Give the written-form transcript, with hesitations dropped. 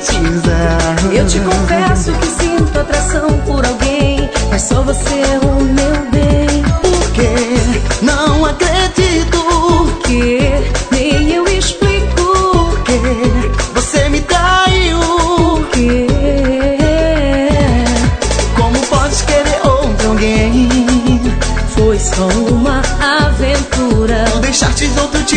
Eu te confesso que sinto atração por alguém, mas só você é o meu bem. Por que não acredito? Por que nem eu explico? Por que você me traiu? Por que? Como podes querer outro alguém? Foi só uma aventura. Deixar-te de outro tipo